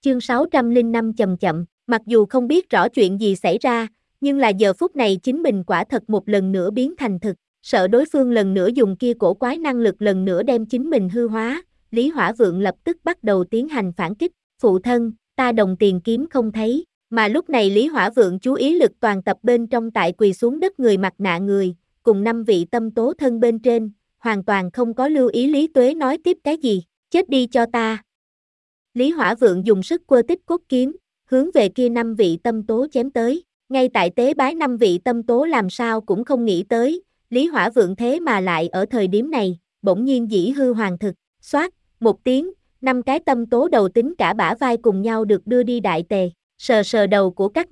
Chương 605 chậm chậm, mặc dù không biết rõ chuyện gì xảy ra, nhưng là giờ phút này chính mình quả thật một lần nữa biến thành thực, sợ đối phương lần nữa dùng kia cổ quái năng lực lần nữa đem chính mình hư hóa, Lý Hỏa Vượng lập tức bắt đầu tiến hành phản kích, phụ thân, ta đồng tiền kiếm không thấy, mà lúc này Lý Hỏa Vượng chú ý lực toàn tập bên trong tại quỳ xuống đất người mặt nạ người, cùng 5 vị tâm tố thân bên trên, hoàn toàn không có lưu ý Lý Tuế nói tiếp cái gì, chết đi cho ta. Lý Hỏa Vượng dùng sức quơ Tích Cốt kiếm, hướng về kia 5 vị tâm tố chém tới, ngay tại tế bái 5 vị tâm tố làm sao cũng không nghĩ tới, Lý Hỏa Vượng thế mà lại ở thời điểm này, bỗng nhiên dĩ hư hoàng thực, xoát, một tiếng, 5 cái tâm tố đầu tính cả bả vai cùng nhau được đưa đi đại tề, sờ sờ đầu của các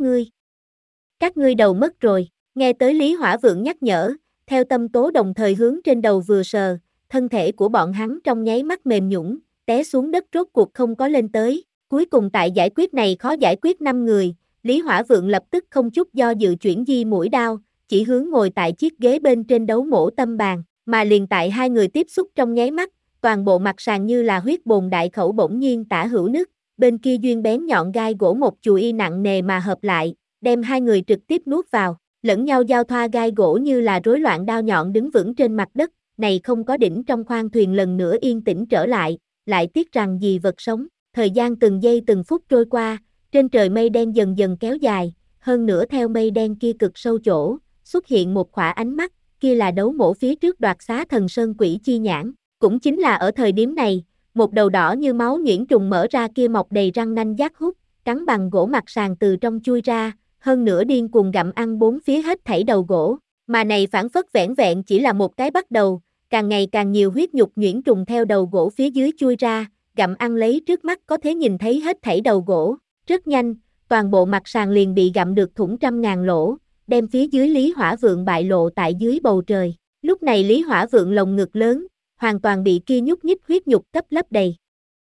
ngươi đầu mất rồi, nghe tới Lý Hỏa Vượng nhắc nhở, theo tâm tố đồng thời hướng trên đầu vừa sờ, thân thể của bọn hắn trong nháy mắt mềm nhũn, té xuống đất rốt cuộc không có lên tới, cuối cùng tại giải quyết này khó giải quyết 5 người, Lý Hỏa Vượng lập tức không chút do dự chuyển di mũi đao, chỉ hướng ngồi tại chiếc ghế bên trên đấu mổ tâm bàn, mà liền tại hai người tiếp xúc trong nháy mắt, toàn bộ mặt sàn như là huyết bồn đại khẩu bỗng nhiên tả hữu nứt, bên kia duyên bén nhọn gai gỗ một chùi y nặng nề mà hợp lại, đem hai người trực tiếp nuốt vào, lẫn nhau giao thoa gai gỗ như là rối loạn đao nhọn đứng vững trên mặt đất, này không có đỉnh trong khoang thuyền lần nữa yên tĩnh trở lại tiếc rằng gì vật sống, thời gian từng giây từng phút trôi qua, trên trời mây đen dần dần kéo dài, hơn nữa theo mây đen kia cực sâu chỗ, xuất hiện một khỏa ánh mắt, kia là đấu mổ phía trước đoạt xá thần sơn quỷ chi nhãn, cũng chính là ở thời điểm này, một đầu đỏ như máu nhuyễn trùng mở ra kia mọc đầy răng nanh giác hút, cắn bằng gỗ mặt sàn từ trong chui ra, hơn nữa điên cuồng gặm ăn bốn phía hết thảy đầu gỗ, mà này phản phất vẻn vẹn chỉ là một cái bắt đầu, càng ngày càng nhiều huyết nhục nhuyễn trùng theo đầu gỗ phía dưới chui ra, gặm ăn lấy trước mắt có thể nhìn thấy hết thảy đầu gỗ, rất nhanh, toàn bộ mặt sàn liền bị gặm được thủng trăm ngàn lỗ, đem phía dưới Lý Hỏa Vượng bại lộ tại dưới bầu trời, lúc này Lý Hỏa Vượng lồng ngực lớn, hoàn toàn bị kia nhúc nhích huyết nhục cấp lấp đầy.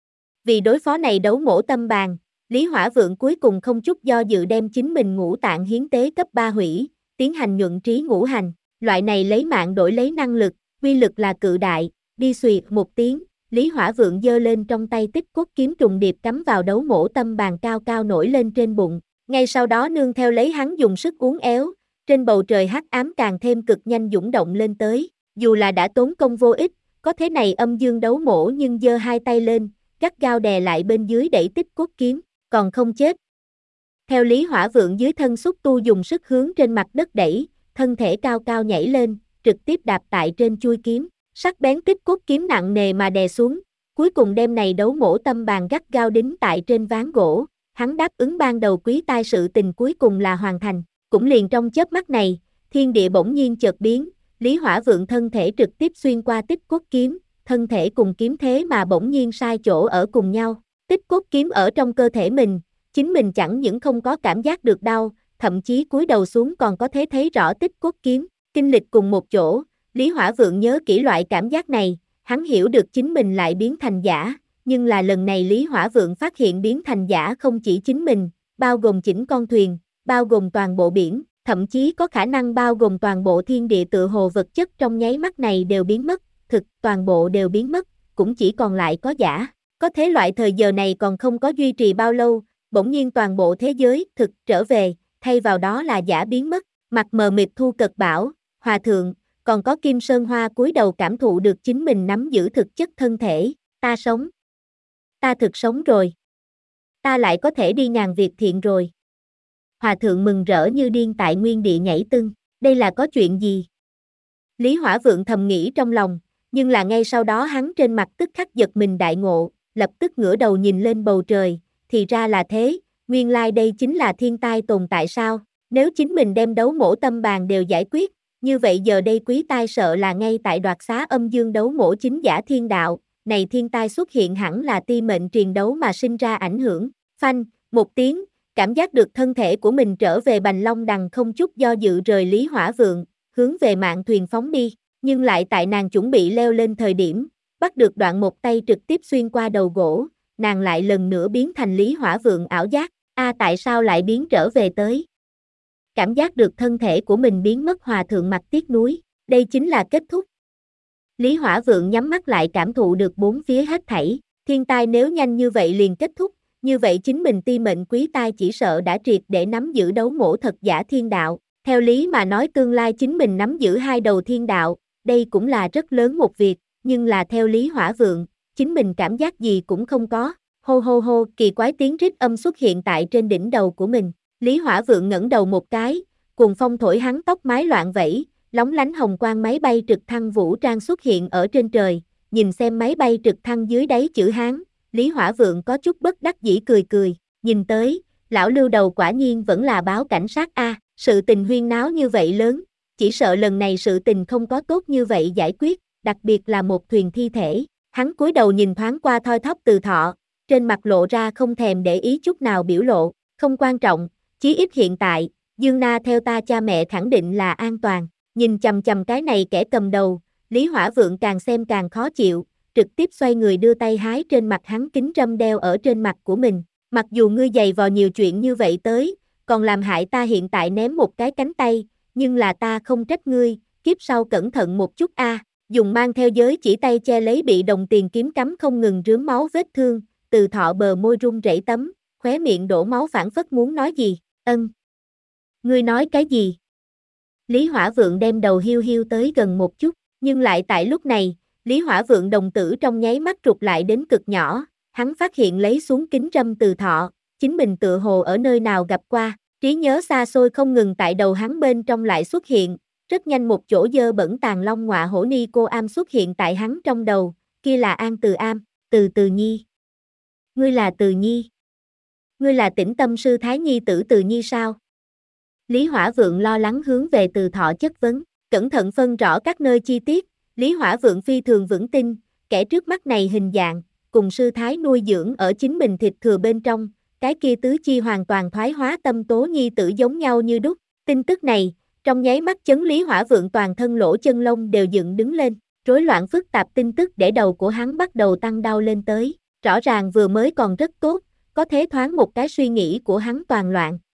Vì đối phó này đấu mổ tâm bàn, Lý Hỏa Vượng cuối cùng không chút do dự đem chính mình ngũ tạng hiến tế cấp 3 hủy, tiến hành nhuận trí ngũ hành, loại này lấy mạng đổi lấy năng lực, quy lực là cự đại, đi xuyệt một tiếng, Lý Hỏa Vượng giơ lên trong tay Tích Cốt kiếm trùng điệp cắm vào đấu mổ tâm bàn cao cao nổi lên trên bụng, ngay sau đó nương theo lấy hắn dùng sức uốn éo, trên bầu trời hắc ám càng thêm cực nhanh dũng động lên tới, dù là đã tốn công vô ích, có thế này âm dương đấu mổ nhưng giơ hai tay lên, gắt gao đè lại bên dưới đẩy Tích Cốt kiếm, còn không chết. Theo Lý Hỏa Vượng dưới thân xúc tu dùng sức hướng trên mặt đất đẩy, thân thể cao cao nhảy lên, trực tiếp đạp tại trên chuôi kiếm, sắc bén Tích Cốt kiếm nặng nề mà đè xuống, cuối cùng đem này đấu mổ tâm bàn gắt gao đính tại trên ván gỗ, hắn đáp ứng ban đầu quý tai sự tình cuối cùng là hoàn thành, cũng liền trong chớp mắt này, thiên địa bỗng nhiên chợt biến, Lý Hỏa Vượng thân thể trực tiếp xuyên qua Tích Cốt kiếm, thân thể cùng kiếm thế mà bỗng nhiên sai chỗ ở cùng nhau, Tích Cốt kiếm ở trong cơ thể mình, chính mình chẳng những không có cảm giác được đau, thậm chí cúi đầu xuống còn có thể thấy rõ Tích Cốt kiếm, kinh lịch cùng một chỗ, Lý Hỏa Vượng nhớ kỹ loại cảm giác này, hắn hiểu được chính mình lại biến thành giả, nhưng là lần này Lý Hỏa Vượng phát hiện biến thành giả không chỉ chính mình, bao gồm chỉnh con thuyền, bao gồm toàn bộ biển, thậm chí có khả năng bao gồm toàn bộ thiên địa tựa hồ vật chất trong nháy mắt này đều biến mất, thực toàn bộ đều biến mất, cũng chỉ còn lại có giả. Có thế loại thời giờ này còn không có duy trì bao lâu, bỗng nhiên toàn bộ thế giới thực trở về, thay vào đó là giả biến mất, mặt mờ mịt Thu Cật bảo, Hòa Thượng, còn có Kim Sơn Hoa cúi đầu cảm thụ được chính mình nắm giữ thực chất thân thể, ta sống. Ta thực sống rồi. Ta lại có thể đi ngàn việc thiện rồi. Hòa Thượng mừng rỡ như điên tại nguyên địa nhảy tưng, đây là có chuyện gì? Lý Hỏa Vượng thầm nghĩ trong lòng, nhưng là ngay sau đó hắn trên mặt tức khắc giật mình đại ngộ, lập tức ngửa đầu nhìn lên bầu trời, thì ra là thế, nguyên lai đây chính là thiên tai tồn tại sao? Nếu chính mình đem đấu mổ tâm bàn đều giải quyết, như vậy giờ đây quý tai sợ là ngay tại đoạt xá âm dương đấu mổ chính giả thiên đạo, này thiên tai xuất hiện hẳn là ti mệnh truyền đấu mà sinh ra ảnh hưởng, phanh, một tiếng, cảm giác được thân thể của mình trở về Bành Long Đằng không chút do dự rời Lý Hỏa Vượng, hướng về mạn thuyền phóng đi, nhưng lại tại nàng chuẩn bị leo lên thời điểm, bắt được đoạn một tay trực tiếp xuyên qua đầu gỗ, nàng lại lần nữa biến thành Lý Hỏa Vượng ảo giác, tại sao lại biến trở về tới? Cảm giác được thân thể của mình biến mất Hòa Thượng mặt tiếc nuối, đây chính là kết thúc. Lý Hỏa Vượng nhắm mắt lại cảm thụ được bốn phía hết thảy, thiên tai nếu nhanh như vậy liền kết thúc, như vậy chính mình ti mệnh quý tai chỉ sợ đã triệt để nắm giữ đấu mổ thật giả thiên đạo. Theo lý mà nói tương lai chính mình nắm giữ hai đầu thiên đạo, đây cũng là rất lớn một việc, nhưng là theo Lý Hỏa Vượng, chính mình cảm giác gì cũng không có. Hô hô hô, kỳ quái tiếng rít âm xuất hiện tại trên đỉnh đầu của mình. Lý Hỏa Vượng ngẩng đầu một cái, cuồng phong thổi hắn tóc mái loạn vẫy, lóng lánh hồng quang máy bay trực thăng vũ trang xuất hiện ở trên trời, nhìn xem máy bay trực thăng dưới đáy chữ Hán, Lý Hỏa Vượng có chút bất đắc dĩ cười cười, nhìn tới, lão Lưu đầu quả nhiên vẫn là báo cảnh sát a, sự tình huyên náo như vậy lớn, chỉ sợ lần này sự tình không có tốt như vậy giải quyết, đặc biệt là một thuyền thi thể. Hắn cúi đầu nhìn thoáng qua thoi thóp Từ Thọ, trên mặt lộ ra không thèm để ý chút nào biểu lộ, không quan trọng, chí ít hiện tại, Dương Na theo ta cha mẹ khẳng định là an toàn. Nhìn chằm chằm cái này kẻ cầm đầu, Lý Hỏa Vượng càng xem càng khó chịu, trực tiếp xoay người đưa tay hái trên mặt hắn kính râm đeo ở trên mặt của mình. Mặc dù ngươi giày vò nhiều chuyện như vậy tới, còn làm hại ta hiện tại ném một cái cánh tay, nhưng là ta không trách ngươi, kiếp sau cẩn thận một chút a. Dùng mang theo giới chỉ tay che lấy bị đồng tiền kiếm cắm không ngừng rướm máu vết thương, Từ Thọ bờ môi run rẩy tấm, khóe miệng đổ máu phảng phất muốn nói gì, Ngươi nói cái gì? Lý Hỏa Vượng đem đầu hiu hiu tới gần một chút, nhưng lại tại lúc này, Lý Hỏa Vượng đồng tử trong nháy mắt rụt lại đến cực nhỏ, hắn phát hiện lấy xuống kính râm Từ Thọ, chính mình tựa hồ ở nơi nào gặp qua, trí nhớ xa xôi không ngừng tại đầu hắn bên trong lại xuất hiện, rất nhanh một chỗ dơ bẩn tàn long ngọa hổ ni cô am xuất hiện tại hắn trong đầu, kia là An Từ Am, Từ Nhi. Ngươi là Từ Nhi. Ngươi là Tĩnh Tâm sư Thái Nhi tử Từ Nhi sao? Lý Hỏa Vượng lo lắng hướng về Từ Thọ chất vấn, cẩn thận phân rõ các nơi chi tiết, Lý Hỏa Vượng phi thường vững tin, kẻ trước mắt này hình dạng, cùng sư thái nuôi dưỡng ở chính mình thịt thừa bên trong, cái kia tứ chi hoàn toàn thoái hóa tâm tố nhi tử giống nhau như đúc. Tin tức này, trong nháy mắt chấn Lý Hỏa Vượng toàn thân lỗ chân lông đều dựng đứng lên, rối loạn phức tạp tin tức để đầu của hắn bắt đầu tăng đau lên tới, rõ ràng vừa mới còn rất tốt, có thế thoáng một cái suy nghĩ của hắn toàn loạn.